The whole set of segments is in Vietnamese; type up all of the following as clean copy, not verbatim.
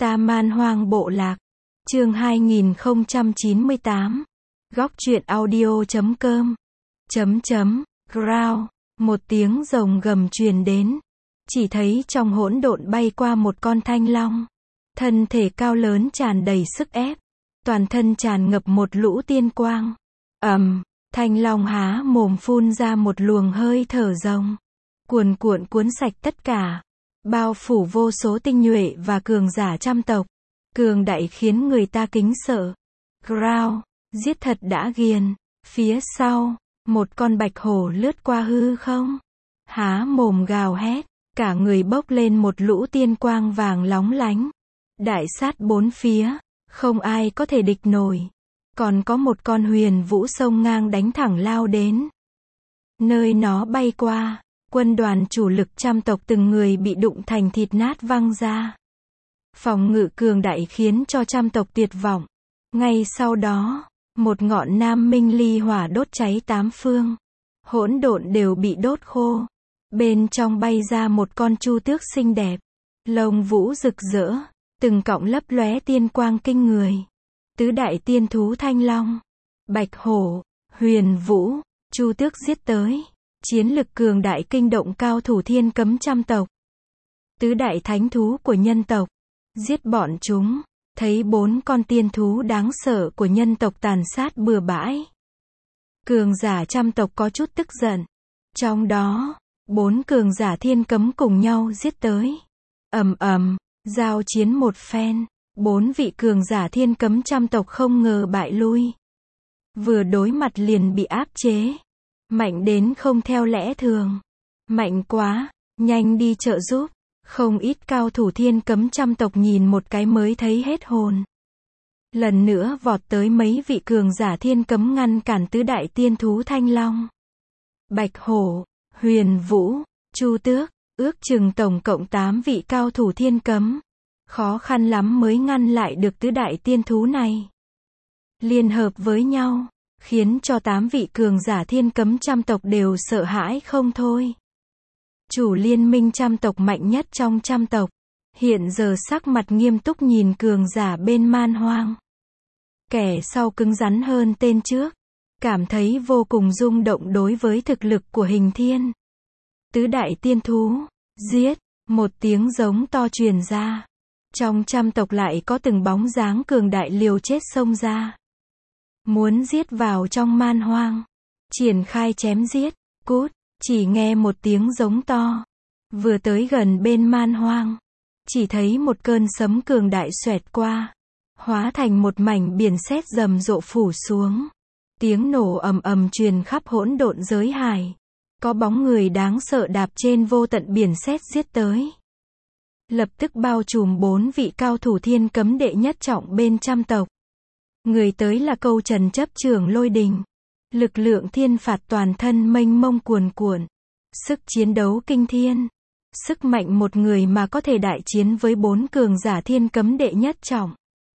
Ta Man Hoang Bộ Lạc. Chương 2098. Góc truyện audio.com. Growl. Một tiếng rồng gầm truyền đến. Chỉ thấy trong hỗn độn bay qua một con thanh long. Thân thể cao lớn tràn đầy sức ép. Toàn thân tràn ngập một lũ tiên quang. Thanh long há mồm phun ra một luồng hơi thở rồng. Cuồn cuộn cuốn sạch tất cả. Bao phủ vô số tinh nhuệ và cường giả trăm tộc. Cường đại khiến người ta kính sợ. Growl. Giết thật đã ghiền. Phía sau, một con bạch hổ lướt qua hư không. Há mồm gào hét. Cả người bốc lên một lũ tiên quang vàng lóng lánh. Đại sát bốn phía. Không ai có thể địch nổi. Còn có một con huyền vũ sông ngang đánh thẳng lao đến. Nơi nó bay qua, quân đoàn chủ lực trăm tộc từng người bị đụng thành thịt nát văng ra. Phòng ngự cường đại khiến cho trăm tộc tuyệt vọng. Ngay sau đó, một ngọn nam minh ly hỏa đốt cháy tám phương. Hỗn độn đều bị đốt khô. Bên trong bay ra một con chu tước xinh đẹp. Lông vũ rực rỡ, từng cọng lấp lóe tiên quang kinh người. Tứ đại tiên thú thanh long, bạch hổ, huyền vũ, chu tước giết tới. Chiến lực cường đại kinh động cao thủ thiên cấm trăm tộc. Tứ đại thánh thú của nhân tộc. Giết bọn chúng. Thấy bốn con tiên thú đáng sợ của nhân tộc tàn sát bừa bãi. Cường giả trăm tộc có chút tức giận. Trong đó, bốn cường giả thiên cấm cùng nhau giết tới. Giao chiến một phen. Bốn vị cường giả thiên cấm trăm tộc không ngờ bại lui. Vừa đối mặt liền bị áp chế. Mạnh đến không theo lẽ thường. Mạnh quá, nhanh đi trợ giúp. Không ít cao thủ thiên cấm trăm tộc nhìn một cái mới thấy hết hồn. Lần nữa vọt tới mấy vị cường giả thiên cấm ngăn cản tứ đại tiên thú thanh long, bạch hổ, huyền vũ, chu tước, ước chừng tổng cộng 8 vị cao thủ thiên cấm. Khó khăn lắm mới ngăn lại được tứ đại tiên thú này. Liên hợp với nhau, khiến cho 8 vị cường giả thiên cấm trăm tộc đều sợ hãi không thôi. Chủ liên minh trăm tộc mạnh nhất trong trăm tộc, hiện giờ sắc mặt nghiêm túc nhìn cường giả bên Man Hoang. Kẻ sau cứng rắn hơn tên trước, cảm thấy vô cùng rung động đối với thực lực của Hình Thiên. Tứ đại tiên thú, giết, một tiếng giống to truyền ra. Trong trăm tộc lại có từng bóng dáng cường đại liều chết xông ra. Muốn giết vào trong Man Hoang. Triển khai chém giết, cút, chỉ nghe một tiếng giống to. Vừa tới gần bên Man Hoang. Chỉ thấy một cơn sấm cường đại xoẹt qua. Hóa thành một mảnh biển sét rầm rộ phủ xuống. Tiếng nổ ầm truyền khắp hỗn độn giới hải. Có bóng người đáng sợ đạp trên vô tận biển sét giết tới. Lập tức bao trùm 4 vị cao thủ thiên cấm đệ nhất trọng bên trăm tộc. Người tới là Câu Trần chấp trưởng lôi đình. Lực lượng thiên phạt toàn thân mênh mông cuồn cuộn. Sức chiến đấu kinh thiên. Sức mạnh một người mà có thể đại chiến với 4 cường giả thiên cấm đệ nhất trọng.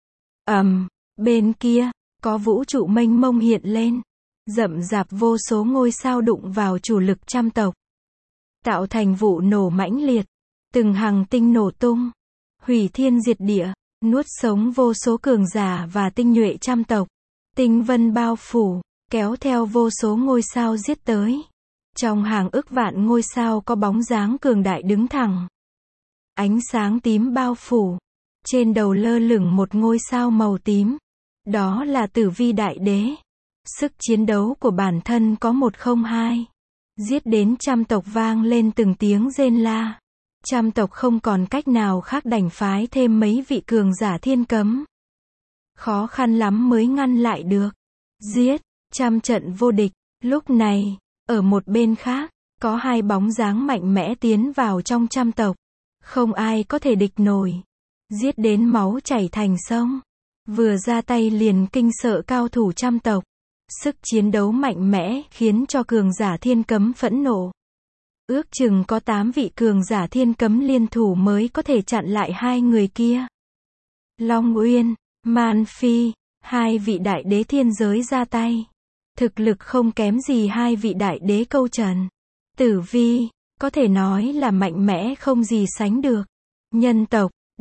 Bên kia, có vũ trụ mênh mông hiện lên. Rậm rạp vô số ngôi sao đụng vào chủ lực trăm tộc. Tạo thành vụ nổ mãnh liệt. Từng hàng tinh nổ tung. Hủy thiên diệt địa. Nuốt sống vô số cường giả và tinh nhuệ trăm tộc. Tinh vân bao phủ. Kéo theo vô số ngôi sao giết tới. Trong hàng ức vạn ngôi sao có bóng dáng cường đại đứng thẳng. Ánh sáng tím bao phủ. Trên đầu lơ lửng một ngôi sao màu tím. Đó là Tử Vi Đại Đế. Sức chiến đấu của bản thân có 102. Giết đến trăm tộc vang lên từng tiếng rên la. Trăm tộc không còn cách nào khác đành phái thêm mấy vị cường giả thiên cấm. Khó khăn lắm mới ngăn lại được. Giết, trăm trận vô địch. Lúc này, ở một bên khác, có hai bóng dáng mạnh mẽ tiến vào trong trăm tộc. Không ai có thể địch nổi. Giết đến máu chảy thành sông. Vừa ra tay liền kinh sợ cao thủ trăm tộc. Sức chiến đấu mạnh mẽ khiến cho cường giả thiên cấm phẫn nộ. Ước chừng có 8 vị cường giả thiên cấm liên thủ mới có thể chặn lại hai người kia. Long Uyên, Man Phi, hai vị đại đế thiên giới ra tay. Thực lực không kém gì hai vị đại đế Câu Trần. Tử Vi, có thể nói là mạnh mẽ không gì sánh được. Nhân tộc,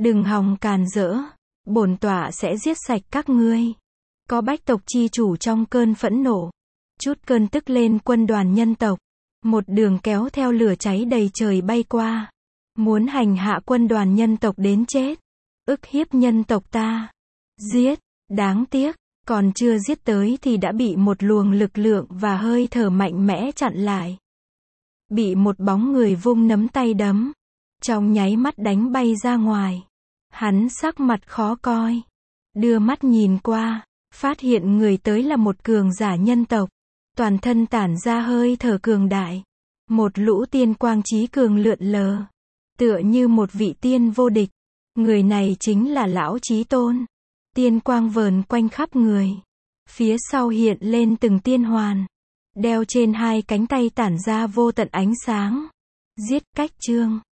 Đừng hòng càn rỡ, bổn tọa sẽ giết sạch các ngươi. Có bách tộc chi chủ trong cơn phẫn nộ, chút cơn tức lên quân đoàn nhân tộc, một đường kéo theo lửa cháy đầy trời bay qua, muốn hành hạ quân đoàn nhân tộc đến chết, ức hiếp nhân tộc ta. Giết, đáng tiếc, còn chưa giết tới thì đã bị một luồng lực lượng và hơi thở mạnh mẽ chặn lại. Bị một bóng người vung nắm tay đấm, trong nháy mắt đánh bay ra ngoài. Hắn sắc mặt khó coi, đưa mắt nhìn qua, phát hiện người tới là một cường giả nhân tộc, toàn thân tản ra hơi thở cường đại, một lũ tiên quang chí cường lượn lờ, tựa như một vị tiên vô địch. Người này chính là Lão Chí Tôn. Tiên quang vờn quanh khắp người, phía sau hiện lên từng tiên hoàn, đeo trên hai cánh tay tản ra vô tận ánh sáng. Giết, cách chương.